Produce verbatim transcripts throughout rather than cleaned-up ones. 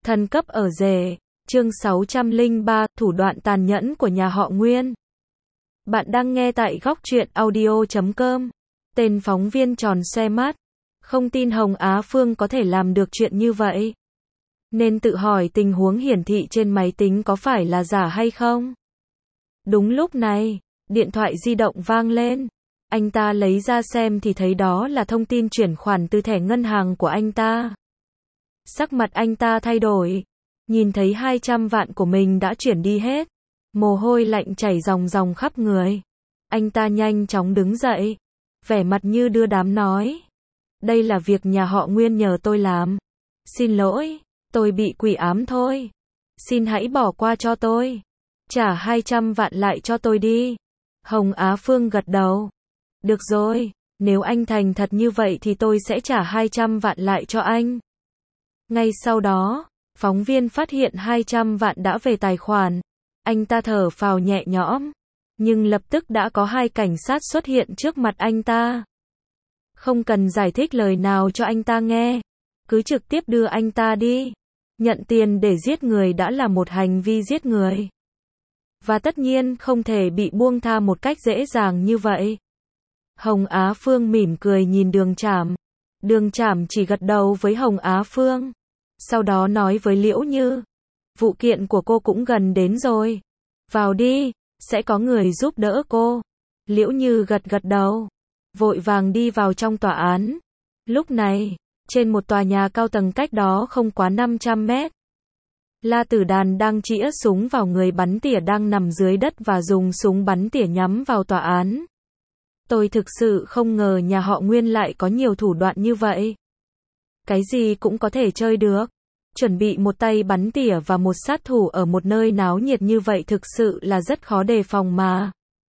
Thần cấp ở rể, chương sáu trăm lẻ ba, thủ đoạn tàn nhẫn của nhà họ Nguyên. Bạn đang nghe tại góc truyện audio chấm com. Tên phóng viên tròn xoe mắt, không tin Hồng Á Phương có thể làm được chuyện như vậy. Nên tự hỏi tình huống hiển thị trên máy tính có phải là giả hay không. Đúng lúc này, điện thoại di động vang lên. Anh ta lấy ra xem thì thấy đó là thông tin chuyển khoản từ thẻ ngân hàng của anh ta. Sắc mặt anh ta thay đổi, nhìn thấy hai trăm vạn của mình đã chuyển đi hết. Mồ hôi lạnh chảy ròng ròng khắp người. Anh ta nhanh chóng đứng dậy, vẻ mặt như đưa đám nói. Đây là việc nhà họ Nguyên nhờ tôi làm. Xin lỗi, tôi bị quỷ ám thôi. Xin hãy bỏ qua cho tôi. Trả hai trăm vạn lại cho tôi đi. Hồng Á Phương gật đầu. Được rồi, nếu anh thành thật như vậy thì tôi sẽ trả hai trăm vạn lại cho anh. Ngay sau đó, phóng viên phát hiện hai trăm vạn đã về tài khoản. Anh ta thở phào nhẹ nhõm, nhưng lập tức đã có hai cảnh sát xuất hiện trước mặt anh ta. Không cần giải thích lời nào cho anh ta nghe, cứ trực tiếp đưa anh ta đi. Nhận tiền để giết người đã là một hành vi giết người, và tất nhiên không thể bị buông tha một cách dễ dàng như vậy. Hồng Á Phương mỉm cười nhìn Đường Trảm. Đường Trảm chỉ gật đầu với Hồng Á Phương. Sau đó nói với Liễu Như, vụ kiện của cô cũng gần đến rồi. Vào đi, sẽ có người giúp đỡ cô. Liễu Như gật gật đầu, vội vàng đi vào trong tòa án. Lúc này, trên một tòa nhà cao tầng cách đó không quá năm trăm mét, La Tử Đàn đang chĩa súng vào người bắn tỉa đang nằm dưới đất và dùng súng bắn tỉa nhắm vào tòa án. Tôi thực sự không ngờ nhà họ Nguyên lại có nhiều thủ đoạn như vậy. Cái gì cũng có thể chơi được. Chuẩn bị một tay bắn tỉa và một sát thủ ở một nơi náo nhiệt như vậy thực sự là rất khó đề phòng mà.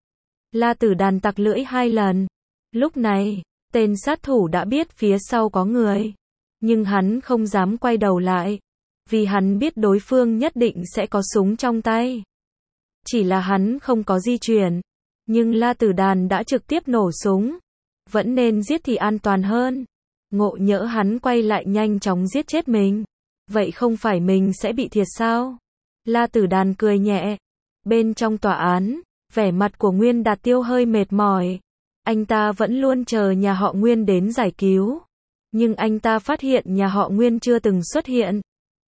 La Tử Đàn tặc lưỡi hai lần. Lúc này, tên sát thủ đã biết phía sau có người. Nhưng hắn không dám quay đầu lại. Vì hắn biết đối phương nhất định sẽ có súng trong tay. Chỉ là hắn không có di chuyển. Nhưng La Tử Đàn đã trực tiếp nổ súng. Vẫn nên giết thì an toàn hơn. Ngộ nhỡ hắn quay lại nhanh chóng giết chết mình. Vậy không phải mình sẽ bị thiệt sao? La Tử Đàn cười nhẹ. Bên trong tòa án, vẻ mặt của Nguyên Đạt Tiêu hơi mệt mỏi. Anh ta vẫn luôn chờ nhà họ Nguyên đến giải cứu. Nhưng anh ta phát hiện nhà họ Nguyên chưa từng xuất hiện.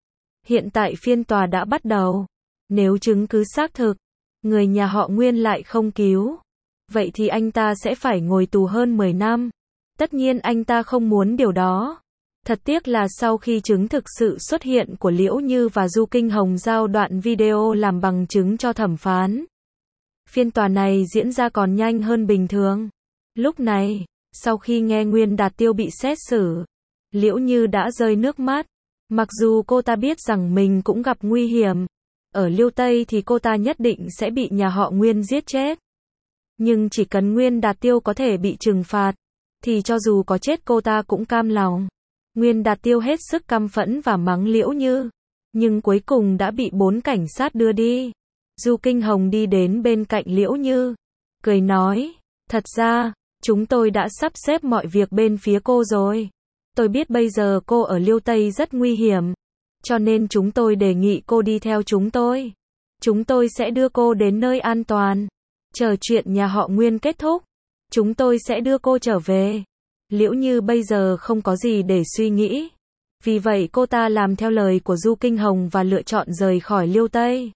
Hiện tại phiên tòa đã bắt đầu. Nếu chứng cứ xác thực, người nhà họ Nguyên lại không cứu, vậy thì anh ta sẽ phải ngồi tù hơn mười năm. Tất nhiên anh ta không muốn điều đó. Thật tiếc là sau khi chứng thực sự xuất hiện của Liễu Như và Du Kinh Hồng giao đoạn video làm bằng chứng cho thẩm phán. Phiên tòa này diễn ra còn nhanh hơn bình thường. Lúc này, sau khi nghe Nguyên Đạt Tiêu bị xét xử, Liễu Như đã rơi nước mắt. Mặc dù cô ta biết rằng mình cũng gặp nguy hiểm. Ở Liêu Tây thì cô ta nhất định sẽ bị nhà họ Nguyên giết chết. Nhưng chỉ cần Nguyên Đạt Tiêu có thể bị trừng phạt, thì cho dù có chết cô ta cũng cam lòng. Nguyên Đạt Tiêu hết sức căm phẫn và mắng Liễu Như. Nhưng cuối cùng đã bị bốn cảnh sát đưa đi. Du Kinh Hồng đi đến bên cạnh Liễu Như, cười nói, thật ra, chúng tôi đã sắp xếp mọi việc bên phía cô rồi. Tôi biết bây giờ cô ở Liêu Tây rất nguy hiểm. Cho nên chúng tôi đề nghị cô đi theo chúng tôi. Chúng tôi sẽ đưa cô đến nơi an toàn. Chờ chuyện nhà họ Nguyên kết thúc, chúng tôi sẽ đưa cô trở về. Liễu Như bây giờ không có gì để suy nghĩ. Vì vậy cô ta làm theo lời của Du Kinh Hồng và lựa chọn rời khỏi Liêu Tây.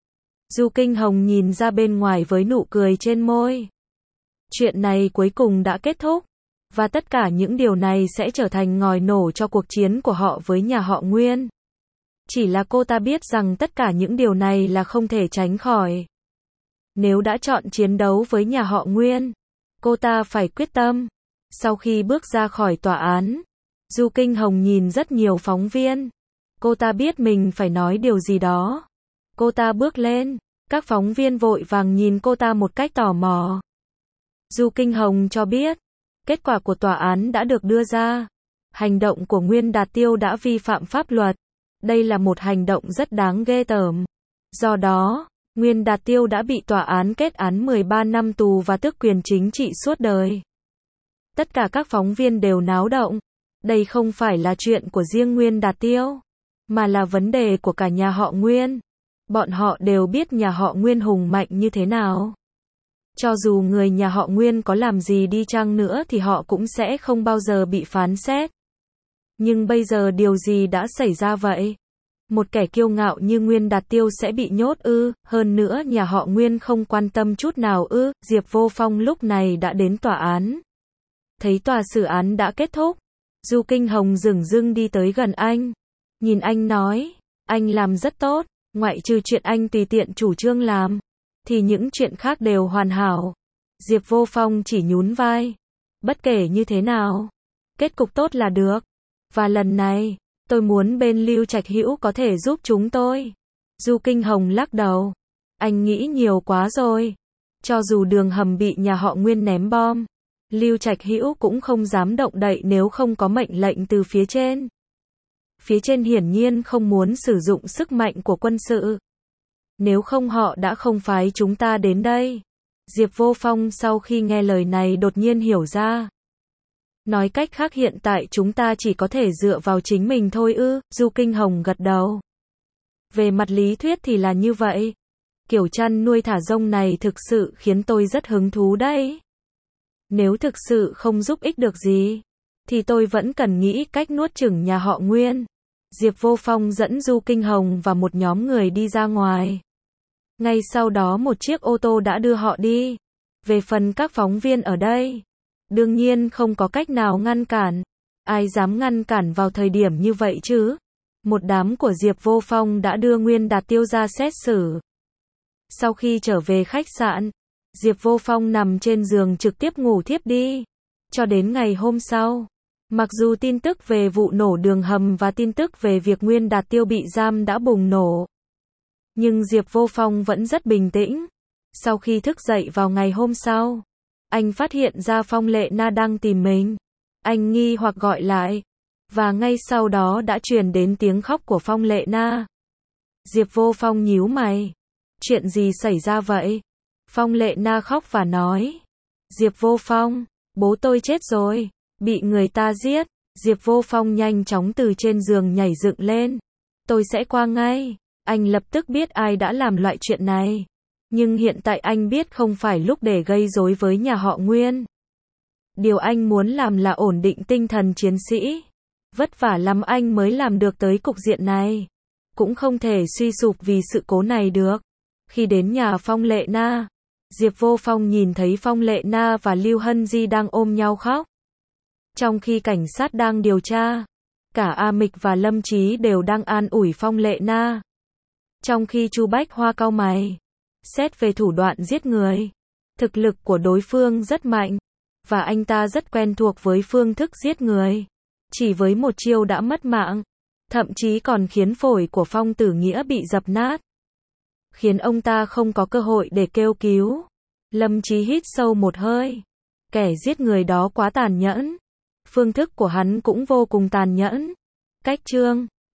Du Kinh Hồng nhìn ra bên ngoài với nụ cười trên môi. Chuyện này cuối cùng đã kết thúc. Và tất cả những điều này sẽ trở thành ngòi nổ cho cuộc chiến của họ với nhà họ Nguyên. Chỉ là cô ta biết rằng tất cả những điều này là không thể tránh khỏi. Nếu đã chọn chiến đấu với nhà họ Nguyên, cô ta phải quyết tâm. Sau khi bước ra khỏi tòa án, Du Kinh Hồng nhìn rất nhiều phóng viên. Cô ta biết mình phải nói điều gì đó. Cô ta bước lên, các phóng viên vội vàng nhìn cô ta một cách tò mò. Du Kinh Hồng cho biết, kết quả của tòa án đã được đưa ra. Hành động của Nguyên Đạt Tiêu đã vi phạm pháp luật. Đây là một hành động rất đáng ghê tởm. Do đó, Nguyên Đạt Tiêu đã bị tòa án kết án mười ba năm tù và tước quyền chính trị suốt đời. Tất cả các phóng viên đều náo động. Đây không phải là chuyện của riêng Nguyên Đạt Tiêu. mà là vấn đề của cả nhà họ Nguyên. Bọn họ đều biết nhà họ Nguyên hùng mạnh như thế nào. Cho dù người nhà họ Nguyên có làm gì đi chăng nữa thì họ cũng sẽ không bao giờ bị phán xét. Nhưng bây giờ điều gì đã xảy ra vậy? Một kẻ kiêu ngạo như Nguyên Đạt Tiêu sẽ bị nhốt ư? Hơn nữa nhà họ Nguyên không quan tâm chút nào ư? Diệp Vô Phong lúc này đã đến tòa án. Thấy tòa xử án đã kết thúc, Du Kinh Hồng dửng dưng đi tới gần anh. Nhìn anh nói, anh làm rất tốt, ngoại trừ chuyện anh tùy tiện chủ trương làm, thì những chuyện khác đều hoàn hảo. Diệp Vô Phong chỉ nhún vai. Bất kể như thế nào, kết cục tốt là được. Và lần này, tôi muốn bên Lưu Trạch Hữu có thể giúp chúng tôi. Du Kinh Hồng lắc đầu. Anh nghĩ nhiều quá rồi. Cho dù đường hầm bị nhà họ Nguyên ném bom, Lưu Trạch Hữu cũng không dám động đậy nếu không có mệnh lệnh từ phía trên. Phía trên hiển nhiên không muốn sử dụng sức mạnh của quân sự. Nếu không họ đã không phái chúng ta đến đây. Diệp Vô Phong sau khi nghe lời này đột nhiên hiểu ra. Nói cách khác hiện tại chúng ta chỉ có thể dựa vào chính mình thôi ư? Du Kinh Hồng gật đầu. Về mặt lý thuyết thì là như vậy. Kiểu chăn nuôi thả rông này thực sự khiến tôi rất hứng thú đấy. Nếu thực sự không giúp ích được gì, thì tôi vẫn cần nghĩ cách nuốt chửng nhà họ Nguyên. Diệp Vô Phong dẫn Du Kinh Hồng và một nhóm người đi ra ngoài. Ngay sau đó một chiếc ô tô đã đưa họ đi. Về phần các phóng viên ở đây, đương nhiên không có cách nào ngăn cản. Ai dám ngăn cản vào thời điểm như vậy chứ? Một đám của Diệp Vô Phong đã đưa Nguyên Đạt Tiêu ra xét xử. Sau khi trở về khách sạn, Diệp Vô Phong nằm trên giường trực tiếp ngủ thiếp đi. Cho đến ngày hôm sau, mặc dù tin tức về vụ nổ đường hầm và tin tức về việc Nguyên Đạt Tiêu bị giam đã bùng nổ, nhưng Diệp Vô Phong vẫn rất bình tĩnh. Sau khi thức dậy vào ngày hôm sau, anh phát hiện ra Phong Lệ Na đang tìm mình. Anh nghi hoặc gọi lại, và ngay sau đó đã truyền đến tiếng khóc của Phong Lệ Na. Diệp Vô Phong nhíu mày. Chuyện gì xảy ra vậy? Phong Lệ Na khóc và nói. Diệp Vô Phong, bố tôi chết rồi, bị người ta giết. Diệp Vô Phong nhanh chóng từ trên giường nhảy dựng lên. Tôi sẽ qua ngay. Anh lập tức biết ai đã làm loại chuyện này. Nhưng hiện tại anh biết không phải lúc để gây rối với nhà họ Nguyên. Điều anh muốn làm là ổn định tinh thần chiến sĩ. Vất vả lắm anh mới làm được tới cục diện này. Cũng không thể suy sụp vì sự cố này được. Khi đến nhà Phong Lệ Na, Diệp Vô Phong nhìn thấy Phong Lệ Na và Lưu Hân Di đang ôm nhau khóc. Trong khi cảnh sát đang điều tra, cả A Mịch và Lâm Chí đều đang an ủi Phong Lệ Na. Trong khi Chu Bách Hoa cau mày, xét về thủ đoạn giết người, thực lực của đối phương rất mạnh, và anh ta rất quen thuộc với phương thức giết người. Chỉ với một chiêu đã mất mạng, thậm chí còn khiến phổi của Phong Tử Nghĩa bị dập nát, khiến ông ta không có cơ hội để kêu cứu. Lâm Chí hít sâu một hơi. Kẻ giết người đó quá tàn nhẫn. Phương thức của hắn cũng vô cùng tàn nhẫn. Cách chương